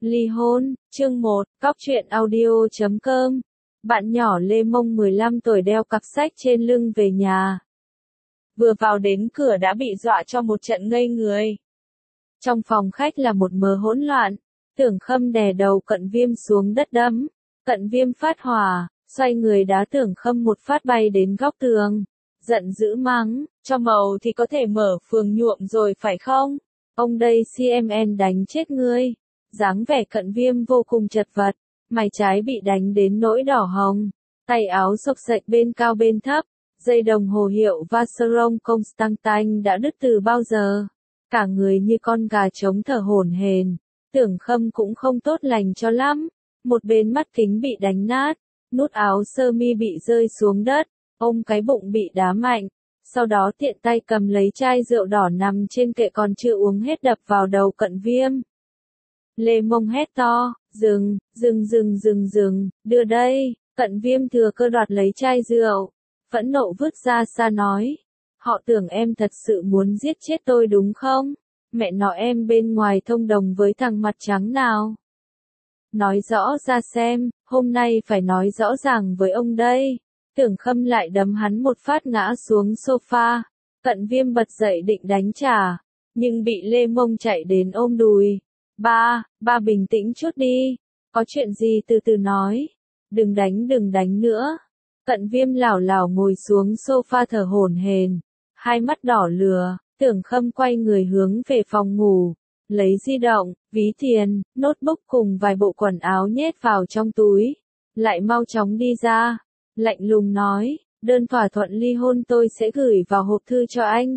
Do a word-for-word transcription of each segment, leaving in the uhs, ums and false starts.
Ly hôn, chương một, Cóc truyện audio chấm com. Bạn nhỏ Lê Mông mười lăm tuổi đeo cặp sách trên lưng về nhà. Vừa vào đến cửa đã bị dọa cho một trận ngây người. Trong phòng khách là một mớ hỗn loạn. Tưởng Khâm đè đầu Cận Viêm xuống đất đấm. Cận Viêm phát hỏa, xoay người đá Tưởng Khâm một phát bay đến góc tường. Giận dữ mắng, cho màu thì có thể mở phường nhuộm rồi phải không? Ông đây xê em en đánh chết ngươi. Dáng vẻ Cận Viêm vô cùng chật vật, mày trái bị đánh đến nỗi đỏ hồng, tay áo xộc xệch bên cao bên thấp, dây đồng hồ hiệu Vacheron Constantin đã đứt từ bao giờ, cả người như con gà trống thở hổn hển. Tưởng Khâm cũng không tốt lành cho lắm, một bên mắt kính bị đánh nát, nút áo sơ mi bị rơi xuống đất, ôm cái bụng bị đá mạnh, sau đó tiện tay cầm lấy chai rượu đỏ nằm trên kệ còn chưa uống hết đập vào đầu Cận Viêm. Lê Mông hét to, dừng, dừng dừng dừng dừng, đưa đây. Cận Viêm thừa cơ đoạt lấy chai rượu, phẫn nộ vứt ra xa nói, họ tưởng em thật sự muốn giết chết tôi đúng không? Mẹ nó em bên ngoài thông đồng với thằng mặt trắng nào? Nói rõ ra xem, hôm nay phải nói rõ ràng với ông đây. Tưởng Khâm lại đấm hắn một phát ngã xuống sofa, Cận Viêm bật dậy định đánh trả, nhưng bị Lê Mông chạy đến ôm đùi. Ba, ba bình tĩnh chút đi, có chuyện gì từ từ nói, đừng đánh đừng đánh nữa. Cận Viêm lảo lảo ngồi xuống sofa thở hổn hển, hai mắt đỏ lửa. Tưởng Khâm quay người hướng về phòng ngủ, lấy di động, ví tiền, notebook cùng vài bộ quần áo nhét vào trong túi, lại mau chóng đi ra, lạnh lùng nói, đơn thỏa thuận ly hôn tôi sẽ gửi vào hộp thư cho anh.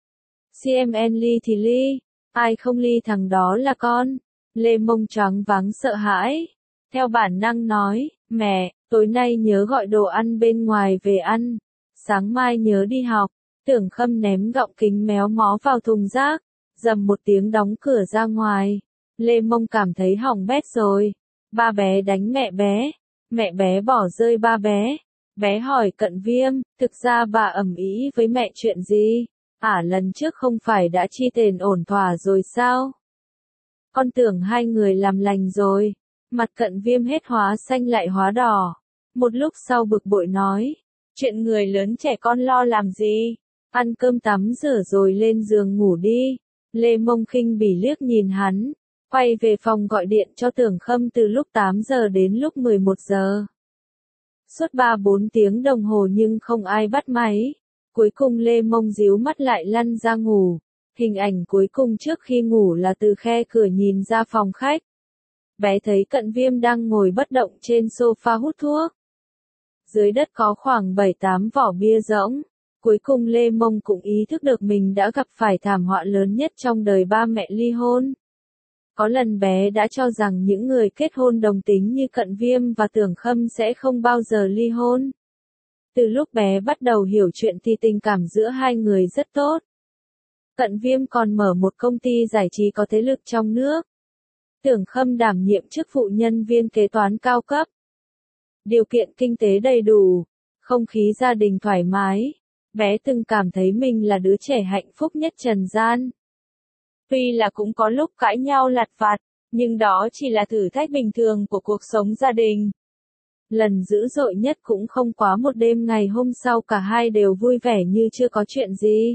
xê em en ly thì ly, ai không ly thằng đó là con. Lê Mông choáng váng sợ hãi, theo bản năng nói, mẹ, tối nay nhớ gọi đồ ăn bên ngoài về ăn, sáng mai nhớ đi học. Tưởng Khâm ném gọng kính méo mó vào thùng rác, dầm một tiếng đóng cửa ra ngoài. Lê Mông cảm thấy hỏng bét rồi. Ba bé đánh mẹ bé, mẹ bé bỏ rơi ba bé. Bé hỏi Cận Viêm, thực ra bà ầm ĩ với mẹ chuyện gì? À lần trước không phải đã chi tiền ổn thỏa rồi sao? Con tưởng hai người làm lành rồi. Mặt Cận Viêm hết hóa xanh lại hóa đỏ. Một lúc sau bực bội nói, chuyện người lớn trẻ con lo làm gì? Ăn cơm tắm rửa rồi lên giường ngủ đi. Lê Mông khinh bỉ liếc nhìn hắn, quay về phòng gọi điện cho Tưởng Khâm từ lúc tám giờ đến lúc mười một giờ. Suốt ba bốn tiếng đồng hồ nhưng không ai bắt máy. Cuối cùng Lê Mông díu mắt lại lăn ra ngủ. Hình ảnh cuối cùng trước khi ngủ là từ khe cửa nhìn ra phòng khách. Bé thấy Cận Viêm đang ngồi bất động trên sofa hút thuốc. Dưới đất có khoảng bảy tám vỏ bia rỗng. Cuối cùng Lê Mông cũng ý thức được mình đã gặp phải thảm họa lớn nhất trong đời ba mẹ ly hôn. Có lần bé đã cho rằng những người kết hôn đồng tính như Cận Viêm và Tưởng Khâm sẽ không bao giờ ly hôn. Từ lúc bé bắt đầu hiểu chuyện thì tình cảm giữa hai người rất tốt. Cận Viêm còn mở một công ty giải trí có thế lực trong nước. Tưởng Khâm đảm nhiệm chức vụ nhân viên kế toán cao cấp. Điều kiện kinh tế đầy đủ, không khí gia đình thoải mái. Bé từng cảm thấy mình là đứa trẻ hạnh phúc nhất trần gian. Tuy là cũng có lúc cãi nhau lặt vặt, nhưng đó chỉ là thử thách bình thường của cuộc sống gia đình. Lần dữ dội nhất cũng không quá một đêm ngày hôm sau cả hai đều vui vẻ như chưa có chuyện gì.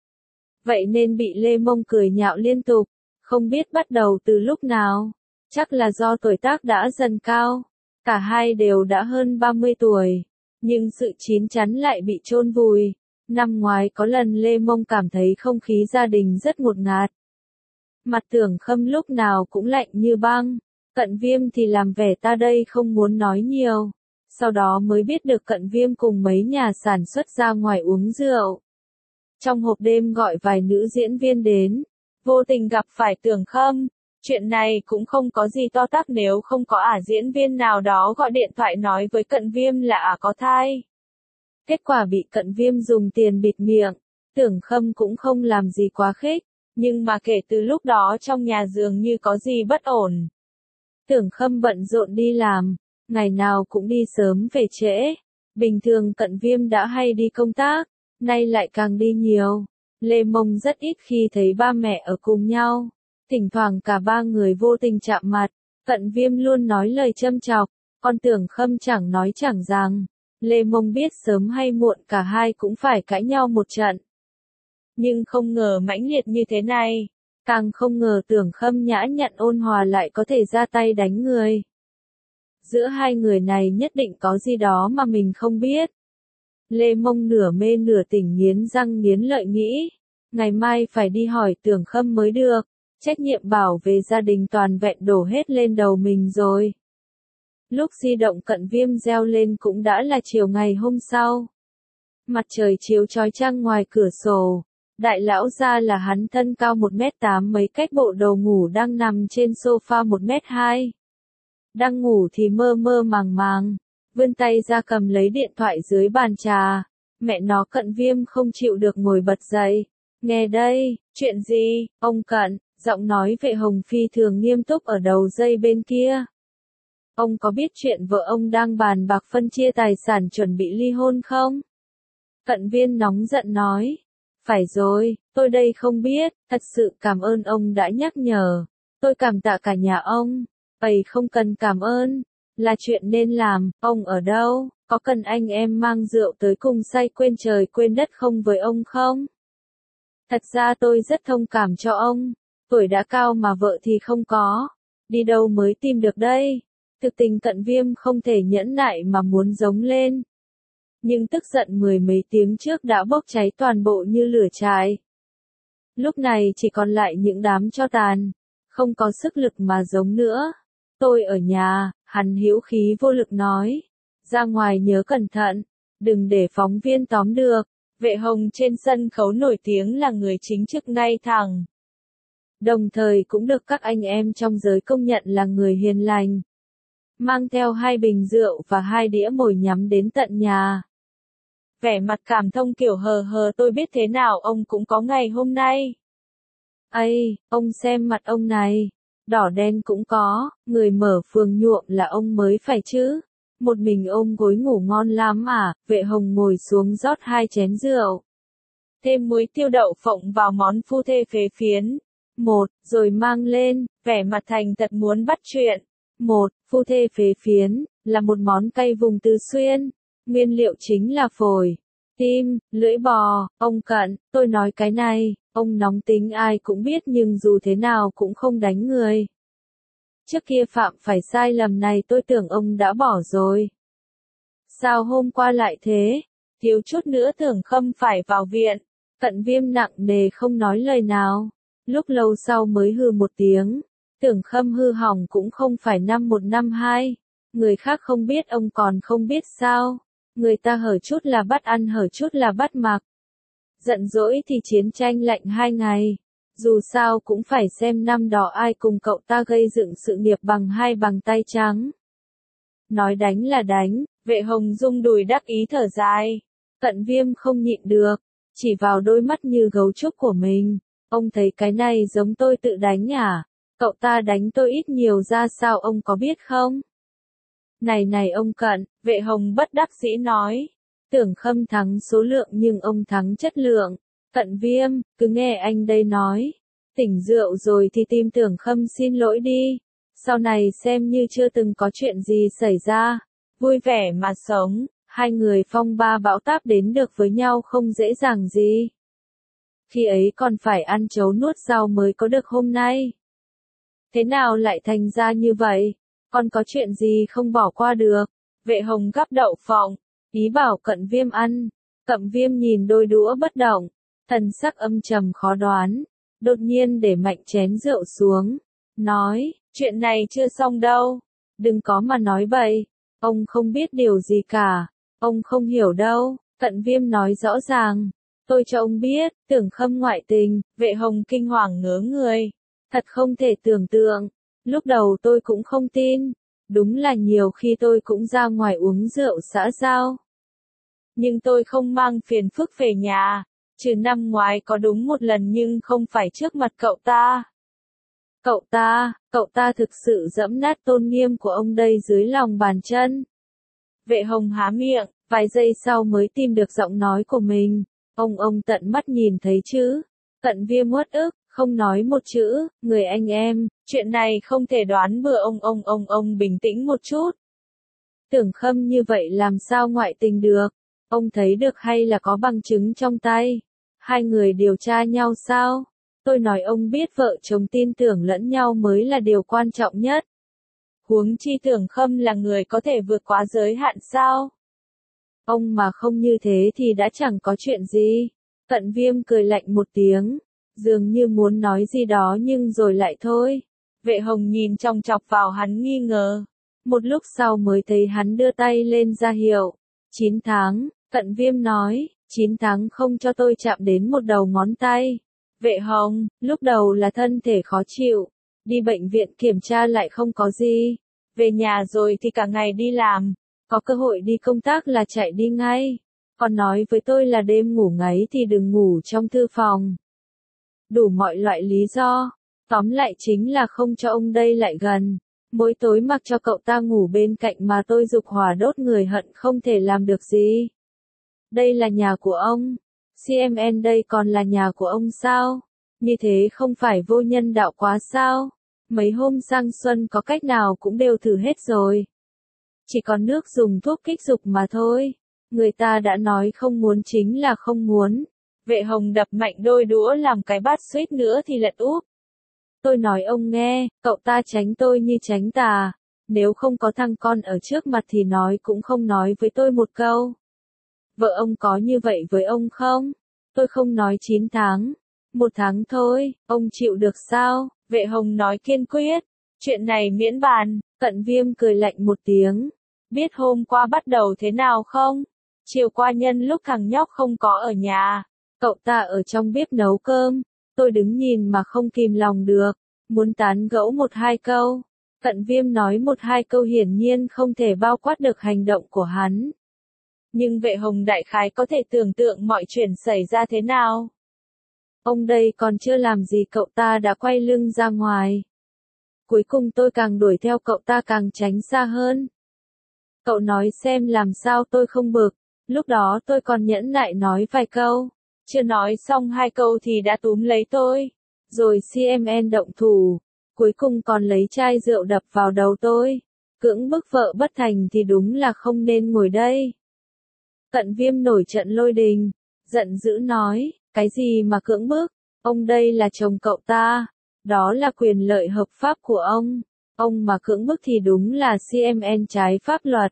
Vậy nên bị Lê Mông cười nhạo liên tục, không biết bắt đầu từ lúc nào. Chắc là do tuổi tác đã dần cao, cả hai đều đã hơn ba mươi tuổi, nhưng sự chín chắn lại bị chôn vùi. Năm ngoái có lần Lê Mông cảm thấy không khí gia đình rất ngột ngạt. Mặt Tưởng Khâm lúc nào cũng lạnh như băng, Cận Viêm thì làm vẻ ta đây không muốn nói nhiều. Sau đó mới biết được Cận Viêm cùng mấy nhà sản xuất ra ngoài uống rượu. Trong hộp đêm gọi vài nữ diễn viên đến, vô tình gặp phải Tưởng Khâm. Chuyện này cũng không có gì to tát nếu không có ả diễn viên nào đó gọi điện thoại nói với Cận Viêm là ả có thai. Kết quả bị Cận Viêm dùng tiền bịt miệng. Tưởng Khâm cũng không làm gì quá khích, nhưng mà kể từ lúc đó trong nhà dường như có gì bất ổn. Tưởng Khâm bận rộn đi làm, ngày nào cũng đi sớm về trễ. Bình thường Cận Viêm đã hay đi công tác, nay lại càng đi nhiều. Lê Mông rất ít khi thấy ba mẹ ở cùng nhau. Thỉnh thoảng cả ba người vô tình chạm mặt, Cận Viêm luôn nói lời châm chọc, con Tưởng Khâm chẳng nói chẳng rằng. Lê Mông biết sớm hay muộn cả hai cũng phải cãi nhau một trận. Nhưng không ngờ mãnh liệt như thế này, càng không ngờ Tưởng Khâm nhã nhặn ôn hòa lại có thể ra tay đánh người. Giữa hai người này nhất định có gì đó mà mình không biết. Lê Mông nửa mê nửa tỉnh nghiến răng nghiến lợi nghĩ, ngày mai phải đi hỏi Tưởng Khâm mới được, trách nhiệm bảo vệ gia đình toàn vẹn đổ hết lên đầu mình rồi. Lúc di động Cận Viêm reo lên cũng đã là chiều ngày hôm sau. Mặt trời chiếu chói chang ngoài cửa sổ, đại lão gia là hắn thân cao một mét tám mấy cách bộ đồ ngủ đang nằm trên sofa một mét hai. Đang ngủ thì mơ mơ màng màng, vươn tay ra cầm lấy điện thoại dưới bàn trà, mẹ nó Cận Viêm không chịu được ngồi bật dậy. Nghe đây, chuyện gì, ông Cận, giọng nói Vệ Hồng phi thường nghiêm túc ở đầu dây bên kia. Ông có biết chuyện vợ ông đang bàn bạc phân chia tài sản chuẩn bị ly hôn không? Cận Viêm nóng giận nói. Phải rồi, tôi đây không biết, thật sự cảm ơn ông đã nhắc nhở. Tôi cảm tạ cả nhà ông. Ây không cần cảm ơn, là chuyện nên làm, ông ở đâu, có cần anh em mang rượu tới cùng say quên trời quên đất không với ông không? Thật ra tôi rất thông cảm cho ông, tuổi đã cao mà vợ thì không có, đi đâu mới tìm được đây? Thực tình Cận Viêm không thể nhẫn nại mà muốn giống lên. Nhưng tức giận mười mấy tiếng trước đã bốc cháy toàn bộ như lửa trại. Lúc này chỉ còn lại những đám tro tàn, không có sức lực mà giống nữa. Tôi ở nhà, hắn hữu khí vô lực nói. Ra ngoài nhớ cẩn thận, đừng để phóng viên tóm được. Vệ Hồng trên sân khấu nổi tiếng là người chính trực ngay thẳng. Đồng thời cũng được các anh em trong giới công nhận là người hiền lành. Mang theo hai bình rượu và hai đĩa mồi nhắm đến tận nhà. Vẻ mặt cảm thông kiểu hờ hờ tôi biết thế nào ông cũng có ngày hôm nay. Ây, ông xem mặt ông này. Đỏ đen cũng có, người mở phường nhuộm là ông mới phải chứ. Một mình ôm gối ngủ ngon lắm à, Vệ Hồng ngồi xuống rót hai chén rượu. Thêm muối tiêu đậu phộng vào món phu thê phế phiến. Một, rồi mang lên, vẻ mặt thành thật muốn bắt chuyện. Một, phu thê phế phiến, là một món cay vùng Tứ Xuyên. Nguyên liệu chính là phổi, tim, lưỡi bò. Ông Cận, tôi nói cái này, ông nóng tính ai cũng biết nhưng dù thế nào cũng không đánh người. Trước kia phạm phải sai lầm này tôi tưởng ông đã bỏ rồi. Sao hôm qua lại thế? Thiếu chút nữa Tưởng Khâm phải vào viện. Cận Viêm nặng nề không nói lời nào. Lúc lâu sau mới hừ một tiếng. Tưởng Khâm hư hỏng cũng không phải năm một năm hai. Người khác không biết ông còn không biết sao. Người ta hở chút là bắt ăn hở chút là bắt mặc. Giận dỗi thì chiến tranh lạnh hai ngày. Dù sao cũng phải xem năm đó ai cùng cậu ta gây dựng sự nghiệp bằng hai bàn tay trắng. Nói đánh là đánh, Vệ Hồng rung đùi đắc ý thở dài. Cận Viêm không nhịn được, chỉ vào đôi mắt như gấu trúc của mình. Ông thấy cái này giống tôi tự đánh à? Cậu ta đánh tôi ít nhiều ra sao ông có biết không? Này này ông Cận, Vệ Hồng bất đắc dĩ nói. Tưởng Khâm thắng số lượng nhưng ông thắng chất lượng. Cận Viêm, cứ nghe anh đây nói. Tỉnh rượu rồi thì tìm Tưởng Khâm xin lỗi đi. Sau này xem như chưa từng có chuyện gì xảy ra. Vui vẻ mà sống, hai người phong ba bão táp đến được với nhau không dễ dàng gì. Khi ấy còn phải ăn chấu nuốt rau mới có được hôm nay. Thế nào lại thành ra như vậy? Còn có chuyện gì không bỏ qua được? Vệ Hồng gắp đậu phộng, ý bảo Cận Viêm ăn. Cận Viêm nhìn đôi đũa bất động, thần sắc âm trầm khó đoán, đột nhiên để mạnh chén rượu xuống, nói, chuyện này chưa xong đâu, đừng có mà nói bậy, ông không biết điều gì cả, ông không hiểu đâu. Cận Viêm nói rõ ràng, tôi cho ông biết, Tưởng Khâm ngoại tình. Vệ Hồng kinh hoàng ngớ người, thật không thể tưởng tượng, lúc đầu tôi cũng không tin, đúng là nhiều khi tôi cũng ra ngoài uống rượu xã giao. Nhưng tôi không mang phiền phức về nhà, trừ năm ngoái có đúng một lần nhưng không phải trước mặt cậu ta. Cậu ta, cậu ta thực sự dẫm nát tôn nghiêm của ông đây dưới lòng bàn chân. Vệ Hồng há miệng, vài giây sau mới tìm được giọng nói của mình. Ông ông tận mắt nhìn thấy chứ. Cận Viêm uất ức, không nói một chữ, người anh em, chuyện này không thể đoán bừa ông ông ông ông bình tĩnh một chút. Tưởng Khâm như vậy làm sao ngoại tình được, ông thấy được hay là có bằng chứng trong tay, hai người điều tra nhau sao, tôi nói ông biết vợ chồng tin tưởng lẫn nhau mới là điều quan trọng nhất. Huống chi Tưởng Khâm là người có thể vượt quá giới hạn sao? Ông mà không như thế thì đã chẳng có chuyện gì. Cận Viêm cười lạnh một tiếng, dường như muốn nói gì đó nhưng rồi lại thôi. Vệ Hồng nhìn chòng chọc vào hắn nghi ngờ. Một lúc sau mới thấy hắn đưa tay lên ra hiệu. chín tháng, Cận Viêm nói, chín tháng không cho tôi chạm đến một đầu ngón tay. Vệ Hồng, lúc đầu là thân thể khó chịu, đi bệnh viện kiểm tra lại không có gì. Về nhà rồi thì cả ngày đi làm, có cơ hội đi công tác là chạy đi ngay. Còn nói với tôi là đêm ngủ ngáy thì đừng ngủ trong thư phòng. Đủ mọi loại lý do, tóm lại chính là không cho ông đây lại gần. Mỗi tối mặc cho cậu ta ngủ bên cạnh mà tôi dục hỏa đốt người hận không thể làm được gì. Đây là nhà của ông, xê em en đây còn là nhà của ông sao? Như thế không phải vô nhân đạo quá sao? Mấy hôm sang xuân có cách nào cũng đều thử hết rồi. Chỉ còn nước dùng thuốc kích dục mà thôi. Người ta đã nói không muốn chính là không muốn. Vệ Hồng đập mạnh đôi đũa làm cái bát suýt nữa thì lật úp. Tôi nói ông nghe, cậu ta tránh tôi như tránh tà. Nếu không có thằng con ở trước mặt thì nói cũng không nói với tôi một câu. Vợ ông có như vậy với ông không? Tôi không nói chín tháng. Một tháng thôi, ông chịu được sao? Vệ Hồng nói kiên quyết. Chuyện này miễn bàn. Cận Viêm cười lạnh một tiếng. Biết hôm qua bắt đầu thế nào không? Chiều qua nhân lúc thằng nhóc không có ở nhà. Cậu ta ở trong bếp nấu cơm. Tôi đứng nhìn mà không kìm lòng được. Muốn tán gẫu một hai câu. Cận Viêm nói một hai câu hiển nhiên không thể bao quát được hành động của hắn. Nhưng Vệ Hồng đại khái có thể tưởng tượng mọi chuyện xảy ra thế nào. Ông đây còn chưa làm gì cậu ta đã quay lưng ra ngoài. Cuối cùng tôi càng đuổi theo cậu ta càng tránh xa hơn. Cậu nói xem làm sao tôi không bực. Lúc đó tôi còn nhẫn nại nói vài câu. Chưa nói xong hai câu thì đã túm lấy tôi. Rồi xê em en động thủ. Cuối cùng còn lấy chai rượu đập vào đầu tôi. Cưỡng bức vợ bất thành thì đúng là không nên ngồi đây. Cận Viêm nổi trận lôi đình. Giận dữ nói, cái gì mà cưỡng bức? Ông đây là chồng cậu ta. Đó là quyền lợi hợp pháp của ông. Ông mà cưỡng bức thì đúng là xê em en trái pháp luật.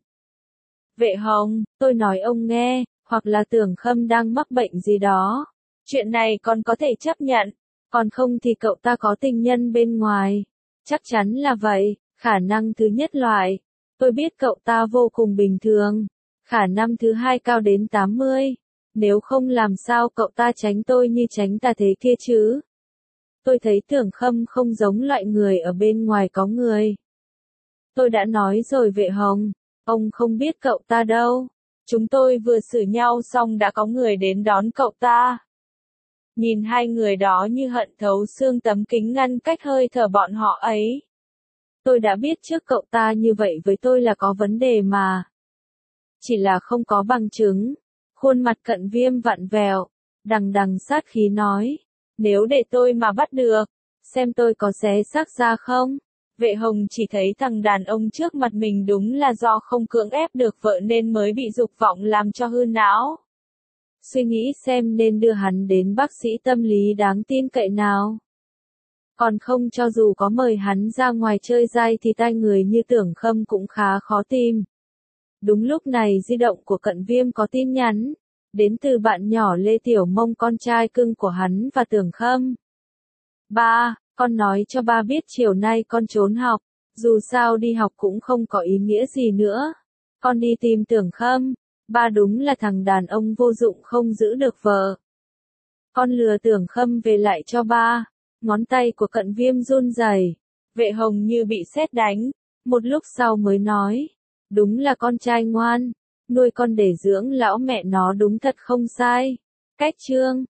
Vệ Hồng, tôi nói ông nghe, hoặc là Tưởng Khâm đang mắc bệnh gì đó. Chuyện này còn có thể chấp nhận, còn không thì cậu ta có tình nhân bên ngoài. Chắc chắn là vậy, khả năng thứ nhất loại. Tôi biết cậu ta vô cùng bình thường. Khả năng thứ hai cao đến tám mươi. Nếu không làm sao cậu ta tránh tôi như tránh ta thế kia chứ. Tôi thấy Tưởng Khâm không giống loại người ở bên ngoài có người. Tôi đã nói rồi Vệ Hồng, ông không biết cậu ta đâu. Chúng tôi vừa xử nhau xong đã có người đến đón cậu ta. Nhìn hai người đó như hận thấu xương, tấm kính ngăn cách hơi thở bọn họ ấy. Tôi đã biết trước cậu ta như vậy với tôi là có vấn đề mà. Chỉ là không có bằng chứng. Khuôn mặt Cận Viêm vặn vẹo, đằng đằng sát khí nói. Nếu để tôi mà bắt được, xem tôi có xé xác ra không? Vệ Hồng chỉ thấy thằng đàn ông trước mặt mình đúng là do không cưỡng ép được vợ nên mới bị dục vọng làm cho hư não. Suy nghĩ xem nên đưa hắn đến bác sĩ tâm lý đáng tin cậy nào. Còn không cho dù có mời hắn ra ngoài chơi dai thì tai người như Tưởng Khâm cũng khá khó tìm. Đúng lúc này di động của Cận Viêm có tin nhắn. Đến từ bạn nhỏ Lê Tiểu Mông, con trai cưng của hắn và Tưởng Khâm. Ba, con nói cho ba biết chiều nay con trốn học. Dù sao đi học cũng không có ý nghĩa gì nữa. Con đi tìm Tưởng Khâm. Ba đúng là thằng đàn ông vô dụng không giữ được vợ. Con lừa Tưởng Khâm về lại cho ba. Ngón tay của Cận Viêm run rẩy. Vệ Hồng như bị sét đánh. Một lúc sau mới nói. Đúng là con trai ngoan. Nuôi con để dưỡng lão mẹ nó đúng thật không sai. Cách chương